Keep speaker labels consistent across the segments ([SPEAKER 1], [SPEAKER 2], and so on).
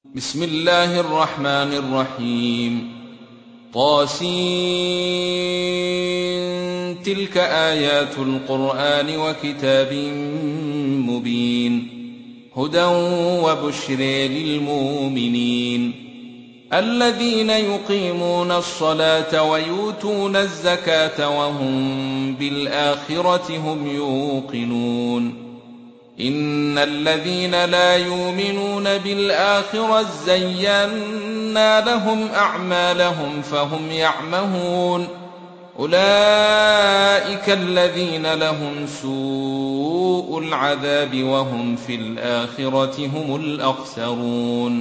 [SPEAKER 1] بسم الله الرحمن الرحيم. طاسين. تلك آيات القرآن وكتاب مبين، هدى وبشر للمؤمنين الذين يقيمون الصلاة ويؤتون الزكاة وهم بالآخرة هم يوقنون. إن الذين لا يؤمنون بالآخرة زينا لهم أعمالهم فهم يعمهون. أولئك الذين لهم سوء العذاب وهم في الآخرة هم الأخسرون.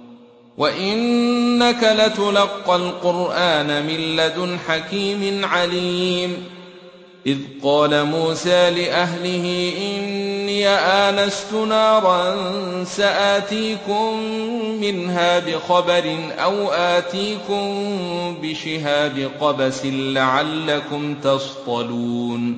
[SPEAKER 1] وإنك لتلقى القرآن من لدن حكيم عليم. إذ قال موسى لأهله إني آنست نارا سآتيكم منها بخبر أو آتيكم بشهاب قبس لعلكم تصطلون.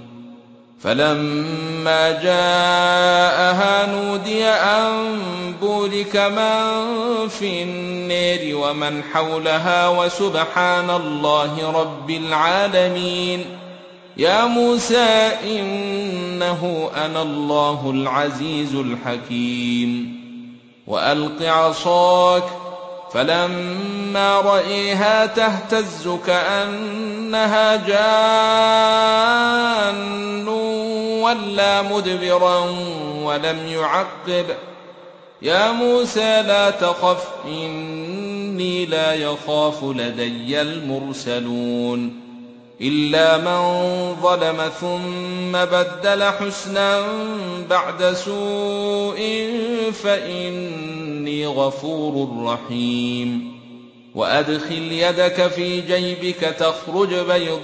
[SPEAKER 1] فلما جاءها نودي أن بورك من في النار ومن حولها وسبحان الله رب العالمين. يا موسى إنه أنا الله العزيز الحكيم. وألق عصاك فلما رأيها تهتز كأنها جان ولا مدبرا ولم يعقب. يا موسى لا تخف إني لا يخاف لدي المرسلون. إلا من ظلم ثم بدل حسنا بعد سوء فإني غفور رحيم. وأدخل يدك في جيبك تخرج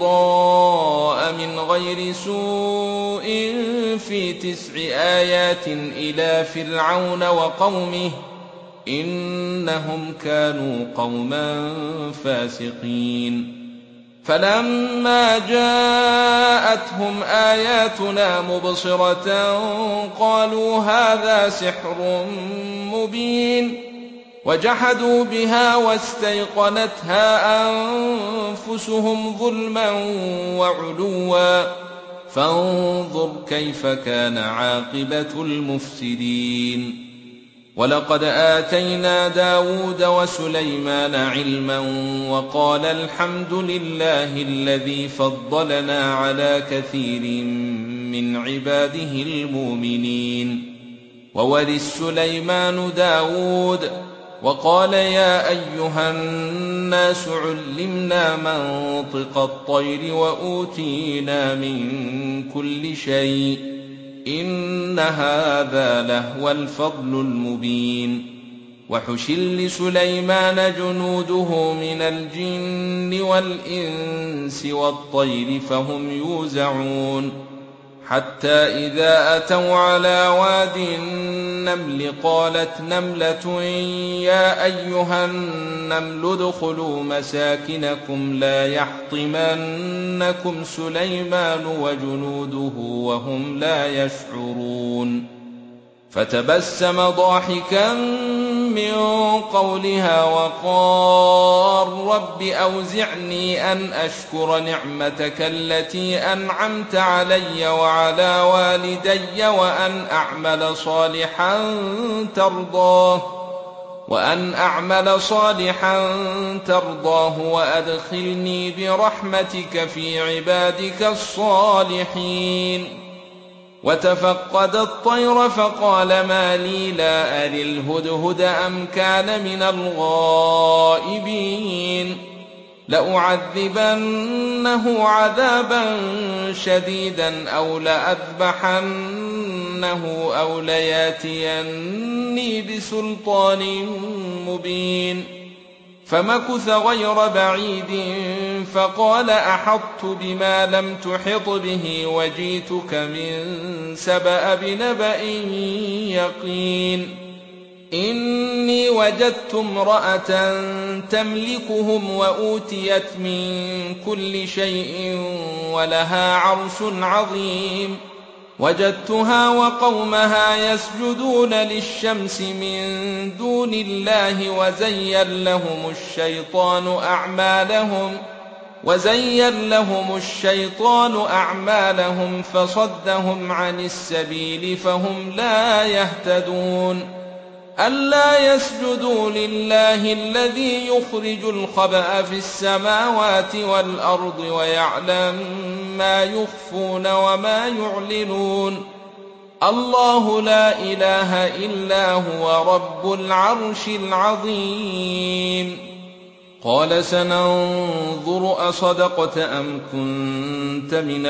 [SPEAKER 1] بيضاء من غير سوء في 9 آيات إلى فرعون وقومه إنهم كانوا قوما فاسقين. فلما جاءتهم آياتنا مبصرة قالوا هذا سحر مبين. وجحدوا بها واستيقنتها أنفسهم ظلما وعلوا فانظر كيف كان عاقبة المفسدين. ولقد آتينا داود وسليمان علما وقال الحمد لله الذي فضلنا على كثير من عباده المؤمنين. وورث سليمان داود وقال يا أيها الناس علمنا منطق الطير وأوتينا من كل شيء إن هذا لهو الفضل المبين. وحشر لسليمان جنوده من الجن والإنس والطير فهم يوزعون. حتى إذا أتوا على واد النمل قالت نملة يا أيها النمل ادخلوا مساكنكم لا يحطمنكم سليمان وجنوده وهم لا يشعرون. فتبسم ضاحكا من قولها وقال رب أوزعني أن أشكر نعمتك التي أنعمت علي وعلى والدي وأن أعمل صالحا ترضاه وأدخلني برحمتك في عبادك الصالحين. وتفقد الطير فقال ما لي لا أري الهدهد أم كان من الغائبين. لأعذبنه عذابا شديدا أو لأذبحنه أو لياتيني بسلطان مبين. فمكث غير بعيد فقال أحطت بما لم تحط به وجئتك من سبأ بنبأ يقين. إني وجدت امرأة تملكهم وأوتيت من كل شيء ولها عرش عظيم. وجدتها وقومها يسجدون للشمس من دون الله وزين لهم الشيطان أعمالهم فصدهم عن السبيل فهم لا يهتدون ألا يسجدوا لله الذي يخرج الخبأ في السماوات والأرض ويعلم ما يخفون وما يعلنون الله لا إله إلا هو رب العرش العظيم قال سننظر أصدقت أم كنت من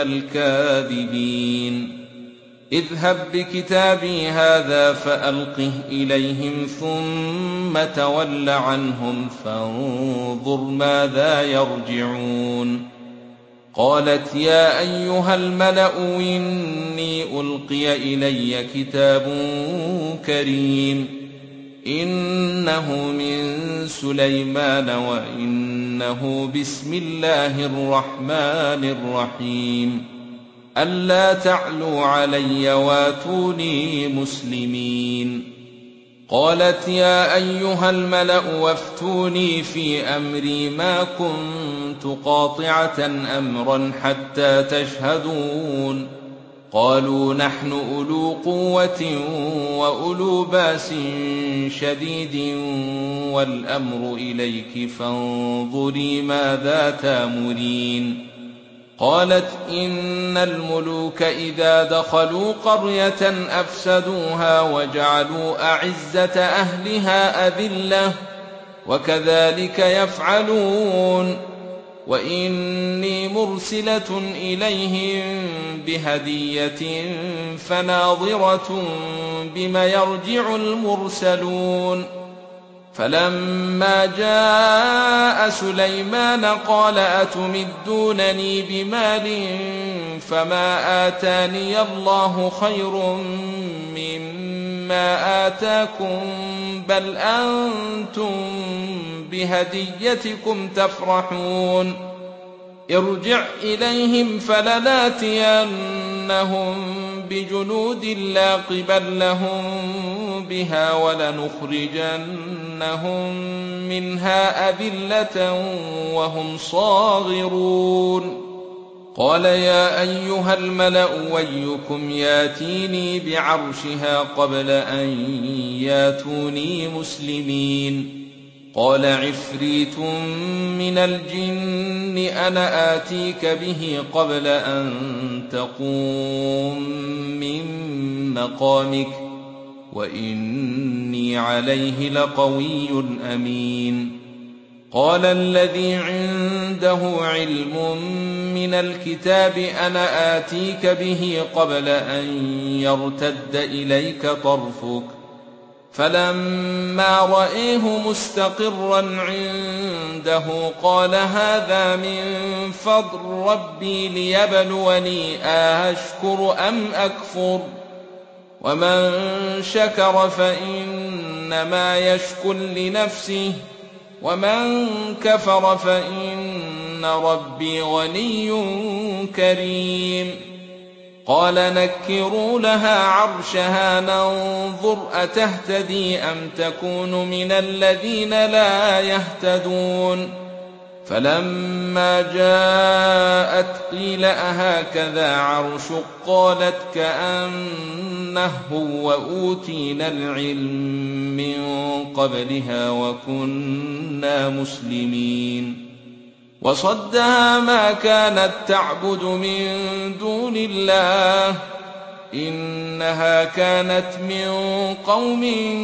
[SPEAKER 1] الكاذبين اذهب بكتابي هذا فألقه إليهم ثم تول عنهم فانظر ماذا يرجعون قالت يا أيها الملأ إني ألقي إلي كتاب كريم إنه من سليمان وإنه بسم الله الرحمن الرحيم ألا تعلوا علي واتوني مسلمين قالت يا أيها الملأ وافتوني في أمري ما كنت قاطعة أمرا حتى تشهدون قالوا نحن أولو قوة وأولو بأس شديد والأمر إليك فانظري ماذا تأمرين قالت إن الملوك إذا دخلوا قرية أفسدوها وجعلوا أعزة أهلها أذلة وكذلك يفعلون وإني مرسلة إليهم بهدية فناظرة بم يرجع المرسلون فلما جاء سليمان قال أتمدونني بمال فما آتاني الله خير مما آتاكم بل أنتم بهديتكم تفرحون ارجع إليهم فلناتينهم بجنود لا قبل لهم بها ولنخرجنهم منها أذلة وهم صاغرون قال يا أيها الملأ أيكم ياتيني بعرشها قبل أن ياتوني مسلمين قال عفريت من الجن أنا آتيك به قبل أن تقوم من مقامك وإني عليه لقوي أمين قال الذي عنده علم من الكتاب أنا آتيك به قبل أن يرتد إليك طرفك فلما رأيه مستقرا عنده قال هذا من فضل ربي ليبلوني أشكر أم أكفر ومن شكر فإنما يشكر لنفسه ومن كفر فإن ربي غني كريم قال نكروا لها عرشها ننظر أتهتدي أم تكون من الذين لا يهتدون فلما جاءت قيل أهكذا عرشك قالت كأنه وأوتينا العلم من قبلها وكنا مسلمين وصدها ما كانت تعبد من دون الله إنها كانت من قوم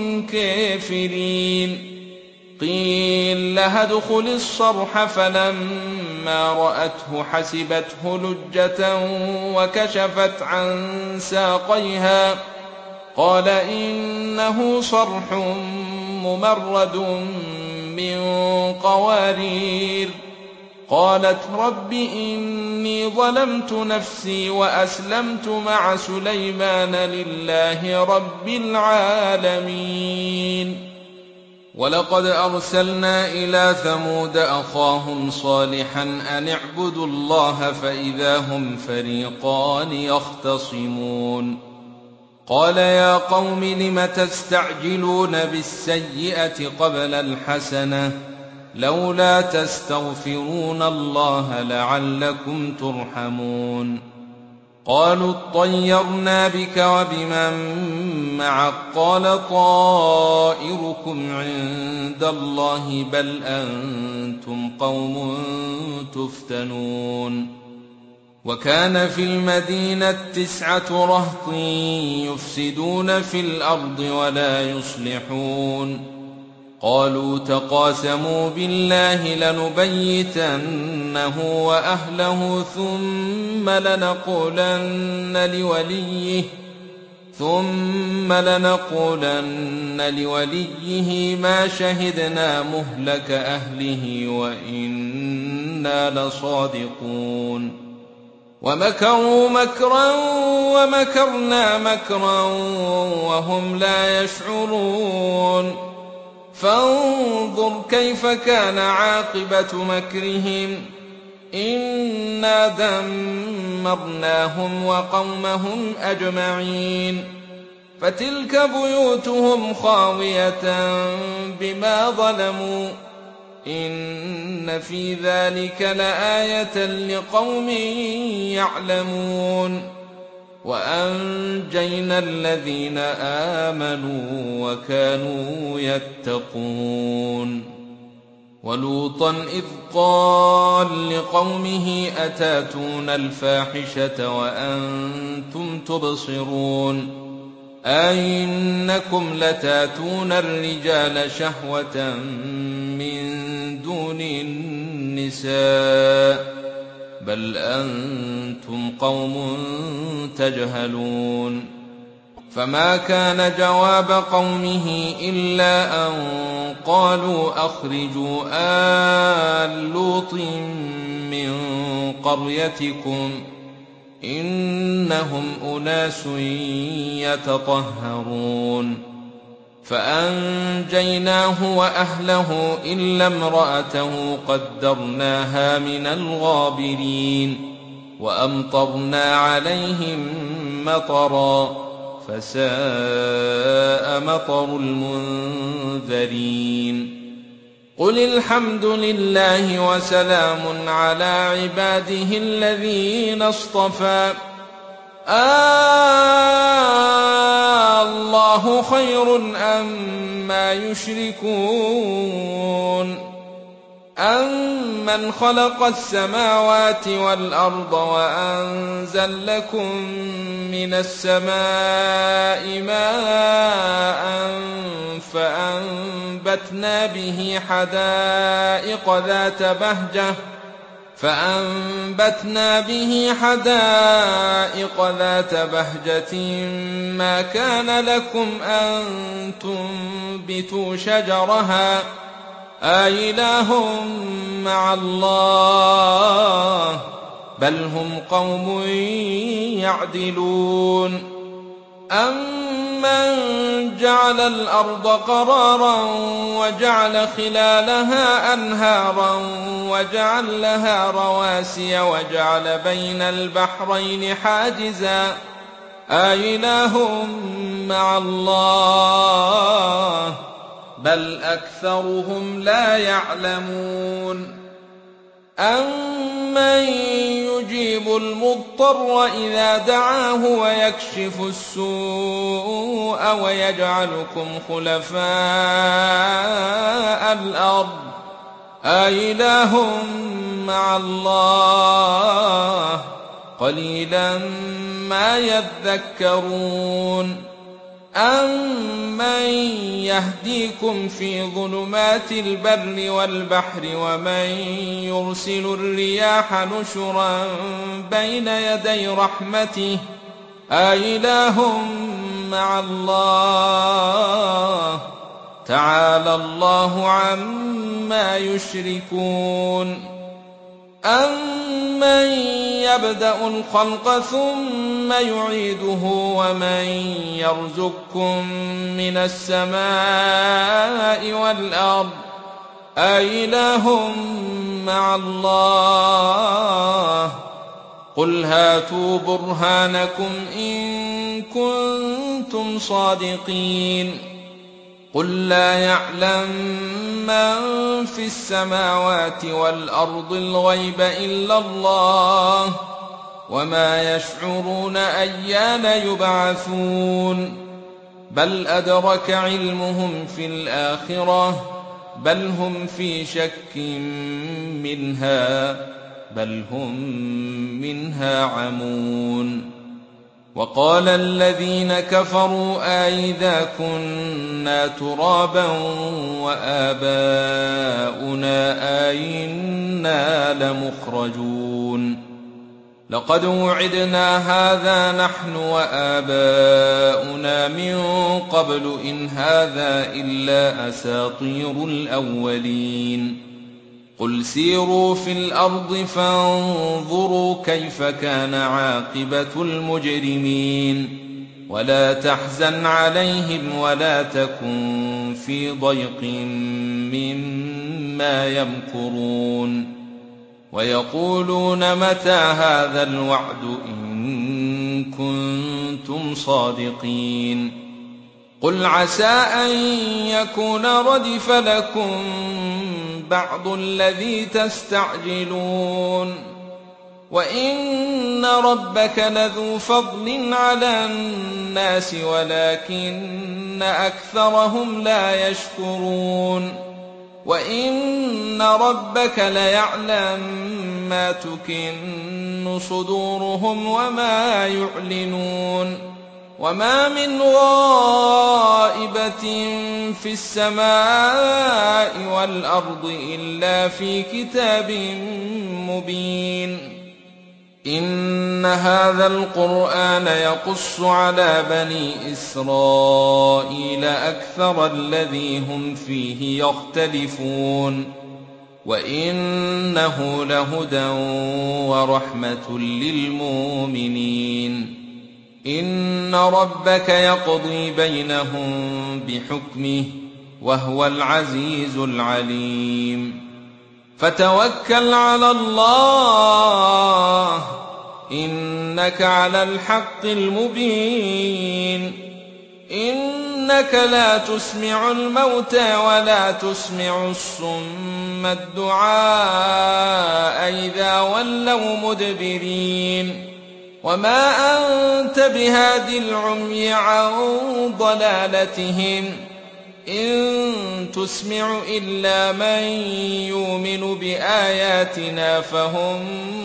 [SPEAKER 1] كافرين قيل لها ادخل الصرح فلما رأته حسبته لجة وكشفت عن ساقيها قال إنه صرح ممرد من قوارير قالت رب إني ظلمت نفسي وأسلمت مع سليمان لله رب العالمين ولقد أرسلنا إلى ثمود أخاهم صالحا أن اعبدوا الله فإذا هم فريقان يختصمون قال يا قوم لم تستعجلون بالسيئة قبل الحسنة لولا تستغفرون الله لعلكم ترحمون قالوا اطيرنا بك وبمن معك قال طائركم عند الله بل أنتم قوم تفتنون وكان في المدينة 9 رهط يفسدون في الأرض ولا يصلحون قالوا تقاسموا بالله لنبيتنه وأهله ثم لنقولن لوليه ما شهدنا مهلك أهله وإنا لصادقون ومكروا مكرا ومكرنا مكرا وهم لا يشعرون فانظر كيف كان عاقبة مكرهم إنا دمرناهم وقومهم أجمعين فتلك بيوتهم خاوية بما ظلموا إن في ذلك لآية لقوم يعلمون وأنجينا الذين آمنوا وكانوا يتقون ولوطا إذ قال لقومه أتاتون الفاحشة وأنتم تبصرون أئنكم لتاتون الرجال شهوة من دون النساء بل أنتم قوم تجهلون فما كان جواب قومه إلا أن قالوا أخرجوا آل لوط من قريتكم إنهم أناس يتطهرون فأنجيناه وأهله إلا امرأته قدرناها من الغابرين وأمطرنا عليهم مطرا فساء مطر المنذرين قل الحمد لله وسلام على عباده الذين اصطفى الله خير أما يشركون أمن خلق السماوات والأرض وأنزل لكم من السماء ماء فأنبتنا به حدائق ذات بهجة ما كان لكم أن تنبتوا شجرها أإله مع الله بل هم قوم يعدلون أمن جعل الأرض قرارا وجعل خلالها أنهارا وجعل لها رواسي وجعل بين البحرين حاجزا أإله مع الله بل أكثرهم لا يعلمون أمن يجيب المضطر إذا دعاه ويكشف السوء ويجعلكم خلفاء الأرض أإله مع الله قليلا ما يذكرون أمن يهديكم في ظلمات البر والبحر ومن يرسل الرياح نشرا بين يدي رحمته أإله مع الله تعالى الله عما يشركون أَمَّن يَبْدَأُ الْخَلْقَ ثُمَّ يُعِيدُهُ وَمَن يَرْزُقكُّم مِّنَ السَّمَاءِ وَالْأَرْضِ أَإِلَٰهٌ مَّعَ اللَّهِ قُلْ هَاتُوا بُرْهَانَكُمْ إِن كُنتُمْ صَادِقِينَ قُل لَّا يَعْلَمُ مَن فِي السَّمَاوَاتِ وَالْأَرْضِ الْغَيْبَ إِلَّا اللَّهُ وَمَا يَشْعُرُونَ أَيَّانَ يُبْعَثُونَ بَلْ أَدْرَكَ عِلْمُهُمْ فِي الْآخِرَةِ بَلْ هُمْ في شَكٍّ مِّنْهَا بَلْ هُمْ مِنْهَا عَمُونَ وَقَالَ الَّذِينَ كَفَرُوا أَإِذَا كُنَّا تُرَابًا وَآبَاؤُنَا أَإِنَّا لَمُخْرَجُونَ لَقَدْ وُعِدْنَا هَٰذَا نَحْنُ وَآبَاؤُنَا مِن قَبْلُ إِنْ هَٰذَا إِلَّا أَسَاطِيرُ الْأَوَّلِينَ قُلْ سِيرُوا فِي الْأَرْضِ فَانظُرُوا كَيْفَ كَانَ عَاقِبَةُ الْمُجْرِمِينَ وَلَا تَحْزَنْ عَلَيْهِمْ وَلَا تَكُن فِي ضَيْقٍ مِّمَّا يَمْكُرُونَ وَيَقُولُونَ مَتَىٰ هَٰذَا الْوَعْدُ إِن كُنتُمْ صَادِقِينَ قُلْ عَسَىٰ أَن يَكُونَ رَدِفَ لَكُم بَعْضُ الَّذِي تَسْتَعْجِلُونَ وَإِنَّ رَبَّكَ لَذُو فَضْلٍ عَلَى النَّاسِ وَلَٰكِنَّ أَكْثَرَهُمْ لَا يَشْكُرُونَ وَإِنَّ رَبَّكَ لَيَعْلَمُ مَا تُكِنُّ صُدُورُهُمْ وَمَا يُعْلِنُونَ وَمَا مِنْ غَائِبَةٍ فِي السَّمَاءِ وَالْأَرْضِ إِلَّا في كِتَابٍ مُّبِينٍ إِنَّ هَٰذَا الْقُرْآنَ يَقُصُّ عَلَىٰ بَنِي إِسْرَائِيلَ أَكْثَرَ الَّذِي هُمْ فِيهِ يَخْتَلِفُونَ وَإِنَّهُ لَهُدًى وَرَحْمَةٌ لِّلْمُؤْمِنِينَ إِنَّ رَبَّكَ يَقْضِي بَيْنَهُم بِحُكْمِهِ وَهُوَ الْعَزِيزُ الْعَلِيمُ فَتَوَكَّلْ عَلَى اللَّهِ إِنَّكَ عَلَى الْحَقِّ الْمُبِينِ إِنَّكَ لَا تُسْمِعُ الْمَوْتَىٰ وَلَا تُسْمِعُ الصُّمَّ الدُّعَاءَ إِذَا وَلَّوْا مُدْبِرِينَ وَمَا أَنتَ بِهَادِ الْعُمْيِ عَن ضَلَالَتِهِمْ إِن تُسْمِعُ إِلَّا مَن يُؤْمِنُ بِآيَاتِنَا فَهُم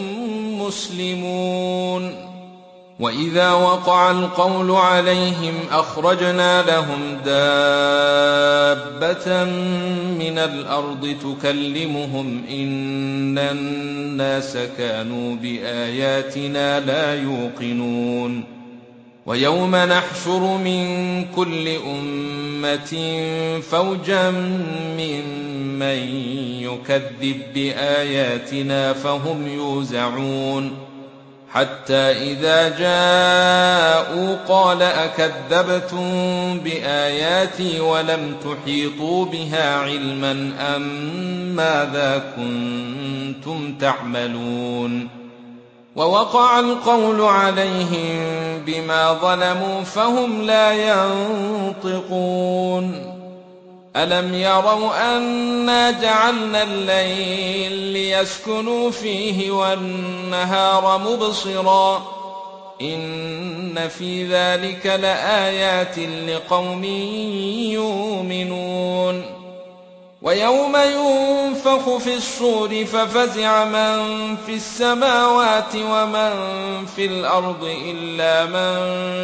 [SPEAKER 1] مُّسْلِمُونَ وَإِذَا وَقَعَ الْقَوْلُ عَلَيْهِمْ أَخْرَجْنَا لَهُمْ دَابَّةً مِّنَ الْأَرْضِ تُكَلِّمُهُمْ إِنَّ النَّاسَ كَانُوا بِآيَاتِنَا لَا يُوقِنُونَ وَيَوْمَ نَحْشُرُ مِن كُلِّ أُمَّةٍ فَوْجًا مِّمَّن يُكَذِّبُ بِآيَاتِنَا فَهُمْ يُوزَعُونَ حَتَّىٰ إِذَا جَاءُوا قَالَ أَكَذَّبْتُم بِآيَاتِي وَلَمْ تُحِيطُوا بِهَا عِلْمًا أَم مَّاذَا كُنتُمْ تَعْمَلُونَ وَوَقَعَ الْقَوْلُ عَلَيْهِم بِمَا ظَلَمُوا فَهُمْ لَا يَنطِقُونَ أَلَمْ يَرَوْا أَنَّا جَعَلْنَا اللَّيْلَ لِيَسْكُنُوا فِيهِ وَالنَّهَارَ مُبْصِرًا إِنَّ فِي ذَلِكَ لَآيَاتٍ لِّقَوْمٍ يُؤْمِنُونَ وَيَوْمَ يُنفَخُ فِي الصُّورِ فَفَزِعَ مَن فِي السَّمَاوَاتِ وَمَن فِي الْأَرْضِ إِلَّا مَن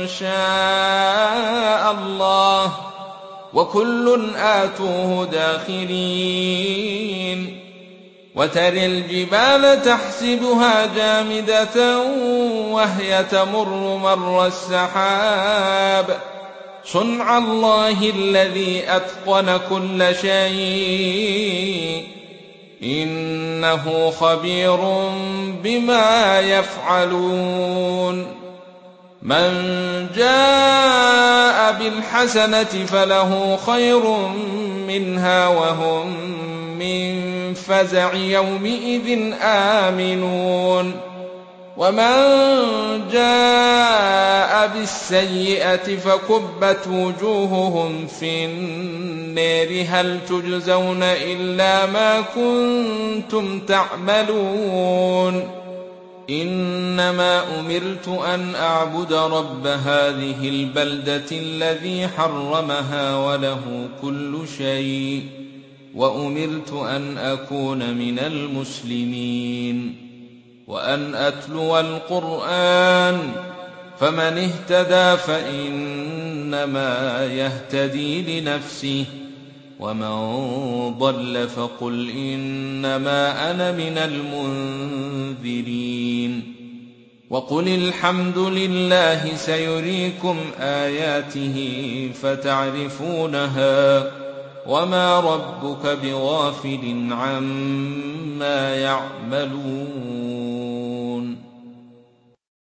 [SPEAKER 1] شَاءَ اللَّهُ وَكُلٌّ آتُوهُ دَاخِرِينَ وَتَرَى الْجِبَالَ تَحْسَبُهَا جَامِدَةً وَهِيَ تَمُرُّ مَرَّ السَّحَابِ صُنْعَ اللَّهِ الَّذِي أَتْقَنَ كُلَّ شَيْءٍ إنه خبير بما يفعلون من جاء بالحسنة فله خير منها وهم من فزع يومئذ آمنون ومن جاء بالسيئة فكبت وجوههم في النار هل تجزون إلا ما كنتم تعملون إنما أمرت أن أعبد رب هذه البلدة الذي حرمها وله كل شيء وأمرت أن أكون من المسلمين وأن أتلو القرآن فمن اهتدى فإنما يهتدي لنفسه ومن ضل فقل إنما أنا من المنذرين وقل الحمد لله سيريكم آياته فتعرفونها وما ربك بغافل عما يعملون